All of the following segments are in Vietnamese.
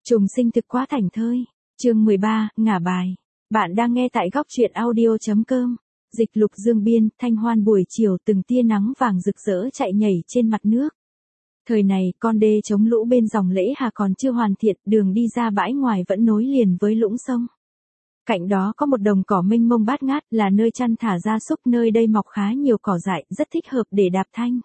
Trùng sinh thực quá thảnh thơi. Chương 13, ngả bài. Bạn đang nghe tại góc truyện audio.com. Dịch Lục Dương biên, thanh hoan buổi chiều từng tia nắng vàng rực rỡ chạy nhảy trên mặt nước. Thời này, con đê chống lũ bên dòng Lễ Hà còn chưa hoàn thiện, đường đi ra bãi ngoài vẫn nối liền với lũng sông. Cạnh đó có một đồng cỏ mênh mông bát ngát, là nơi chăn thả gia súc, nơi đây mọc khá nhiều cỏ dại, rất thích hợp để đạp thanh.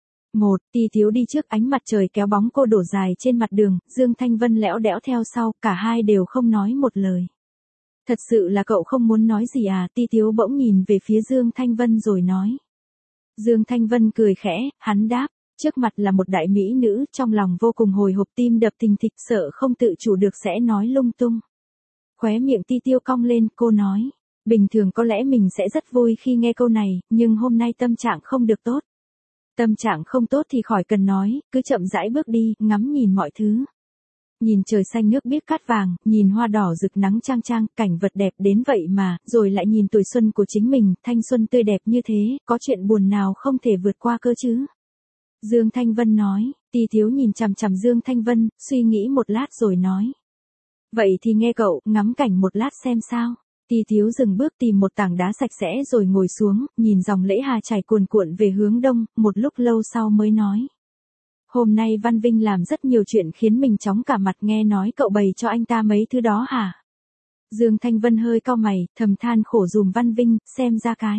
Ti Tiếu đi trước, ánh mặt trời kéo bóng cô đổ dài trên mặt đường, Dương Thanh Vân lẽo đẽo theo sau, cả hai đều không nói một lời. Thật sự là cậu không muốn nói gì à? Ti Tiếu bỗng nhìn về phía Dương Thanh Vân rồi nói. Dương Thanh Vân cười khẽ, hắn đáp, trước mặt là một đại mỹ nữ, trong lòng vô cùng hồi hộp, tim đập thình thịch, sợ không tự chủ được sẽ nói lung tung. Khóe miệng Ti Tiếu cong lên, cô nói, bình thường có lẽ mình sẽ rất vui khi nghe câu này, nhưng hôm nay tâm trạng không được tốt. Tâm trạng không tốt thì khỏi cần nói, cứ chậm rãi bước đi, ngắm nhìn mọi thứ. Nhìn trời xanh nước biếc cát vàng, nhìn hoa đỏ rực nắng chang chang, cảnh vật đẹp đến vậy mà, rồi lại nhìn tuổi xuân của chính mình, thanh xuân tươi đẹp như thế, có chuyện buồn nào không thể vượt qua cơ chứ? Dương Thanh Vân nói. Ti Tiếu nhìn chằm chằm Dương Thanh Vân, suy nghĩ một lát rồi nói. Vậy thì nghe cậu, ngắm cảnh một lát xem sao? Ti Tiếu dừng bước tìm một tảng đá sạch sẽ rồi ngồi xuống, nhìn dòng Lễ Hà chảy cuồn cuộn về hướng đông, một lúc lâu sau mới nói. Hôm nay Văn Vinh làm rất nhiều chuyện khiến mình chóng cả mặt, nghe nói cậu bày cho anh ta mấy thứ đó hả? Dương Thanh Vân hơi cau mày, thầm than khổ dùm Văn Vinh, xem ra cái.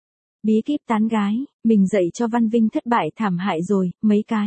Bí kíp tán gái, mình dạy cho Văn Vinh thất bại thảm hại rồi, mấy cái.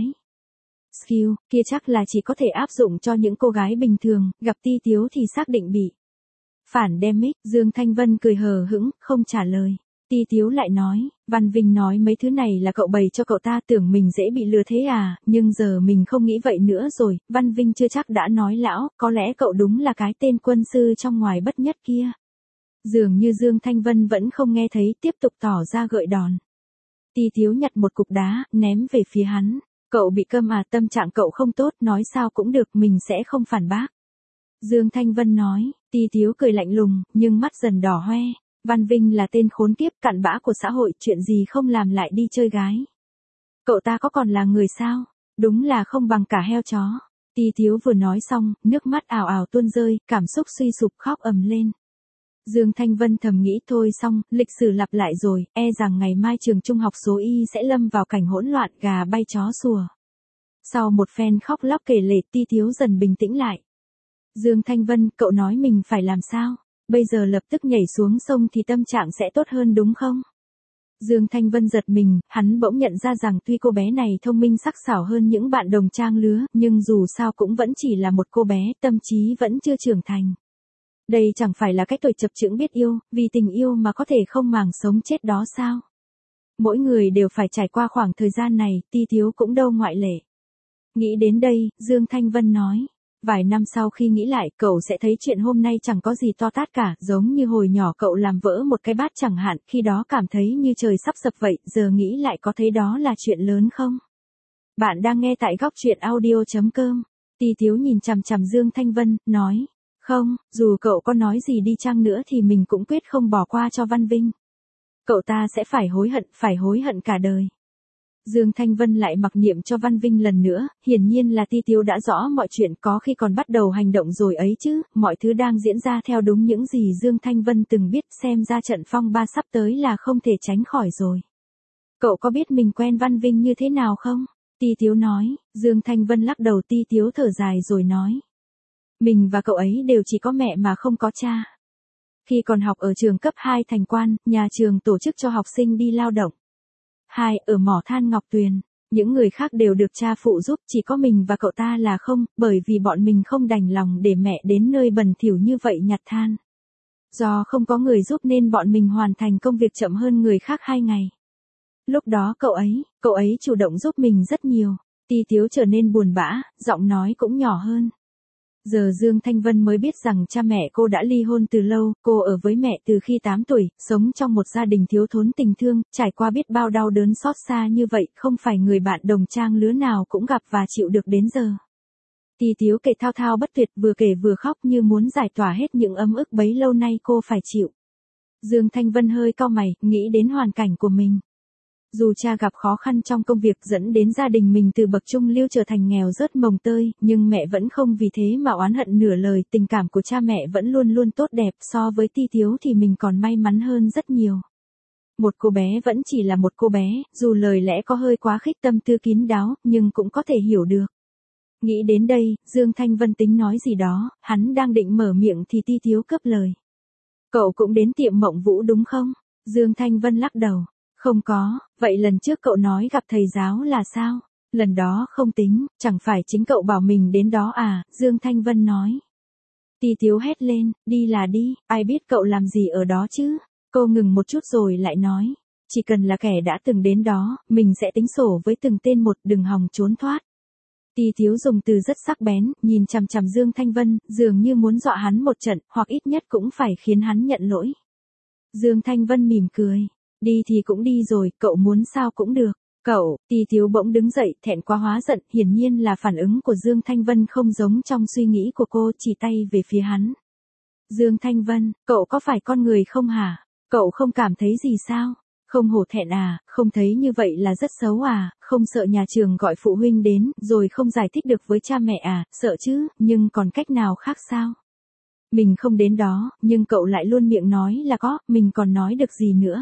Skill, kia chắc là chỉ có thể áp dụng cho những cô gái bình thường, gặp Ti Tiếu thì xác định bị. Phản đem mic, Dương Thanh Vân cười hờ hững, không trả lời. Ti Tiếu lại nói, Văn Vinh nói mấy thứ này là cậu bày cho cậu ta, tưởng mình dễ bị lừa thế à, nhưng giờ mình không nghĩ vậy nữa rồi, Văn Vinh chưa chắc đã nói lão, có lẽ cậu đúng là cái tên quân sư trong ngoài bất nhất kia. Dường như Dương Thanh Vân vẫn không nghe thấy, tiếp tục tỏ ra gợi đòn. Ti Tiếu nhặt một cục đá, ném về phía hắn, cậu bị câm à, tâm trạng cậu không tốt, nói sao cũng được, mình sẽ không phản bác. Dương Thanh Vân nói. Ti Tiếu cười lạnh lùng, nhưng mắt dần đỏ hoe. Văn Vinh là tên khốn kiếp cặn bã của xã hội, chuyện gì không làm lại đi chơi gái. Cậu ta có còn là người sao? Đúng là không bằng cả heo chó. Ti Tiếu vừa nói xong, nước mắt ào ào tuôn rơi, cảm xúc suy sụp khóc ầm lên. Dương Thanh Vân thầm nghĩ thôi xong, lịch sử lặp lại rồi, e rằng ngày mai trường trung học số Y sẽ lâm vào cảnh hỗn loạn, gà bay chó sủa. Sau một phen khóc lóc kể lể, Ti Tiếu dần bình tĩnh lại. Dương Thanh Vân, cậu nói mình phải làm sao? Bây giờ lập tức nhảy xuống sông thì tâm trạng sẽ tốt hơn đúng không? Dương Thanh Vân giật mình, hắn bỗng nhận ra rằng tuy cô bé này thông minh sắc sảo hơn những bạn đồng trang lứa, nhưng dù sao cũng vẫn chỉ là một cô bé, tâm trí vẫn chưa trưởng thành. Đây chẳng phải là cái tuổi chập chững biết yêu, vì tình yêu mà có thể không màng sống chết đó sao? Mỗi người đều phải trải qua khoảng thời gian này, Ti Tiếu cũng đâu ngoại lệ. Nghĩ đến đây, Dương Thanh Vân nói. Vài năm sau khi nghĩ lại, cậu sẽ thấy chuyện hôm nay chẳng có gì to tát cả, giống như hồi nhỏ cậu làm vỡ một cái bát chẳng hạn, khi đó cảm thấy như trời sắp sập vậy, giờ nghĩ lại có thấy đó là chuyện lớn không? Bạn đang nghe tại góc truyện audio.com. Ti Tiếu nhìn chằm chằm Dương Thanh Vân, nói, không, dù cậu có nói gì đi chăng nữa thì mình cũng quyết không bỏ qua cho Văn Vinh. Cậu ta sẽ phải hối hận cả đời. Dương Thanh Vân lại mặc niệm cho Văn Vinh lần nữa, hiển nhiên là Ti Tiếu đã rõ mọi chuyện, có khi còn bắt đầu hành động rồi ấy chứ, mọi thứ đang diễn ra theo đúng những gì Dương Thanh Vân từng biết, xem ra trận phong ba sắp tới là không thể tránh khỏi rồi. Cậu có biết mình quen Văn Vinh như thế nào không? Ti Tiếu nói. Dương Thanh Vân lắc đầu. Ti Tiếu thở dài rồi nói. Mình và cậu ấy đều chỉ có mẹ mà không có cha. Khi còn học ở trường cấp 2 Thành Quan, nhà trường tổ chức cho học sinh đi lao động. Ở mỏ than Ngọc Tuyền, những người khác đều được cha phụ giúp, chỉ có mình và cậu ta là không, bởi vì bọn mình không đành lòng để mẹ đến nơi bẩn thỉu như vậy nhặt than. Do không có người giúp nên bọn mình hoàn thành công việc chậm hơn người khác 2 ngày. Lúc đó cậu ấy chủ động giúp mình rất nhiều. Ti Tiếu trở nên buồn bã, giọng nói cũng nhỏ hơn. Giờ Dương Thanh Vân mới biết rằng cha mẹ cô đã ly hôn từ lâu, cô ở với mẹ từ khi 8 tuổi, sống trong một gia đình thiếu thốn tình thương, trải qua biết bao đau đớn xót xa như vậy, không phải người bạn đồng trang lứa nào cũng gặp và chịu được đến giờ. Ti Tiếu kể thao thao bất tuyệt, vừa kể vừa khóc như muốn giải tỏa hết những ấm ức bấy lâu nay cô phải chịu. Dương Thanh Vân hơi cau mày, nghĩ đến hoàn cảnh của mình. Dù cha gặp khó khăn trong công việc dẫn đến gia đình mình từ bậc trung lưu trở thành nghèo rớt mồng tơi, nhưng mẹ vẫn không vì thế mà oán hận nửa lời, tình cảm của cha mẹ vẫn luôn luôn tốt đẹp, so với Ti Tiếu thì mình còn may mắn hơn rất nhiều. Một cô bé vẫn chỉ là một cô bé, dù lời lẽ có hơi quá khích tâm tư kín đáo, nhưng cũng có thể hiểu được. Nghĩ đến đây, Dương Thanh Vân tính nói gì đó, hắn đang định mở miệng thì Ti Tiếu cướp lời. Cậu cũng đến tiệm Mộng Vũ đúng không? Dương Thanh Vân lắc đầu. Không có, vậy lần trước cậu nói gặp thầy giáo là sao? Lần đó không tính, chẳng phải chính cậu bảo mình đến đó à? Dương Thanh Vân nói. Ti Tiếu hét lên, đi là đi, ai biết cậu làm gì ở đó chứ? Cô ngừng một chút rồi lại nói. Chỉ cần là kẻ đã từng đến đó, mình sẽ tính sổ với từng tên một, đừng hòng trốn thoát. Ti Tiếu dùng từ rất sắc bén, nhìn chằm chằm Dương Thanh Vân, dường như muốn dọa hắn một trận, hoặc ít nhất cũng phải khiến hắn nhận lỗi. Dương Thanh Vân mỉm cười. Đi thì cũng đi rồi, cậu muốn sao cũng được. Cậu, Ti Tiếu bỗng đứng dậy, thẹn quá hóa giận, hiển nhiên là phản ứng của Dương Thanh Vân không giống trong suy nghĩ của cô, chỉ tay về phía hắn. Dương Thanh Vân, cậu có phải con người không hả? Cậu không cảm thấy gì sao? Không hổ thẹn à, không thấy như vậy là rất xấu à, không sợ nhà trường gọi phụ huynh đến, rồi không giải thích được với cha mẹ à, sợ chứ, nhưng còn cách nào khác sao? Mình không đến đó, nhưng cậu lại luôn miệng nói là có, mình còn nói được gì nữa.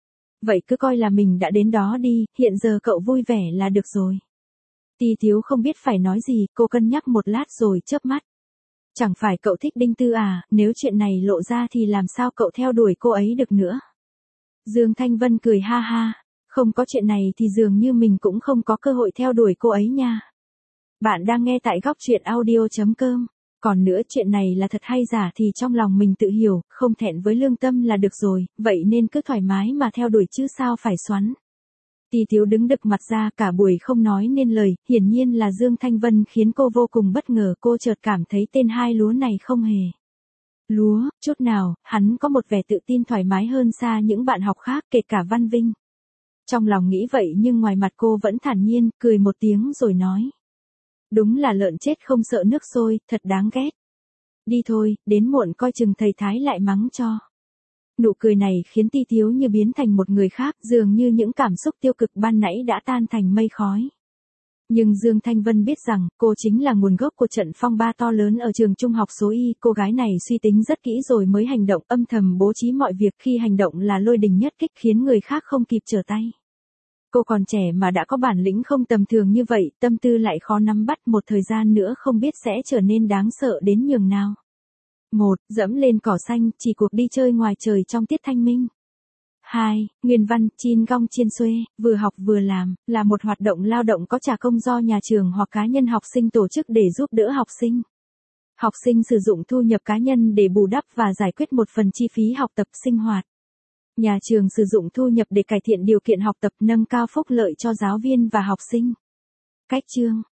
Vậy cứ coi là mình đã đến đó đi, hiện giờ cậu vui vẻ là được rồi. Ti Tiếu không biết phải nói gì, cô cân nhắc một lát rồi chớp mắt. Chẳng phải cậu thích Đinh Tư à, nếu chuyện này lộ ra thì làm sao cậu theo đuổi cô ấy được nữa. Dương Thanh Vân cười ha ha, không có chuyện này thì dường như mình cũng không có cơ hội theo đuổi cô ấy nha. Bạn đang nghe tại góc truyện audio.com. Còn nữa chuyện này là thật hay giả thì trong lòng mình tự hiểu, không thẹn với lương tâm là được rồi, vậy nên cứ thoải mái mà theo đuổi chứ sao phải xoắn. Ti Tiếu đứng đực mặt ra cả buổi không nói nên lời, hiển nhiên là Dương Thanh Vân khiến cô vô cùng bất ngờ, cô chợt cảm thấy tên hai lúa này không hề lúa, chút nào, hắn có một vẻ tự tin thoải mái hơn xa những bạn học khác kể cả Văn Vinh. Trong lòng nghĩ vậy nhưng ngoài mặt cô vẫn thản nhiên, cười một tiếng rồi nói. Đúng là lợn chết không sợ nước sôi, thật đáng ghét. Đi thôi, đến muộn coi chừng thầy Thái lại mắng cho. Nụ cười này khiến Ti Tiếu như biến thành một người khác, dường như những cảm xúc tiêu cực ban nãy đã tan thành mây khói. Nhưng Dương Thanh Vân biết rằng, cô chính là nguồn gốc của trận phong ba to lớn ở trường trung học số Y, cô gái này suy tính rất kỹ rồi mới hành động, âm thầm bố trí mọi việc, khi hành động là lôi đình nhất kích khiến người khác không kịp trở tay. Cô còn trẻ mà đã có bản lĩnh không tầm thường như vậy, tâm tư lại khó nắm bắt, một thời gian nữa không biết sẽ trở nên đáng sợ đến nhường nào. 1. Dẫm lên cỏ xanh, chỉ cuộc đi chơi ngoài trời trong tiết thanh minh. 2. Nguyên văn, Chin Gong Chiên Xuê, vừa học vừa làm, là một hoạt động lao động có trả công do nhà trường hoặc cá nhân học sinh tổ chức để giúp đỡ học sinh. Học sinh sử dụng thu nhập cá nhân để bù đắp và giải quyết một phần chi phí học tập sinh hoạt. Nhà trường sử dụng thu nhập để cải thiện điều kiện học tập, nâng cao phúc lợi cho giáo viên và học sinh. Cách chương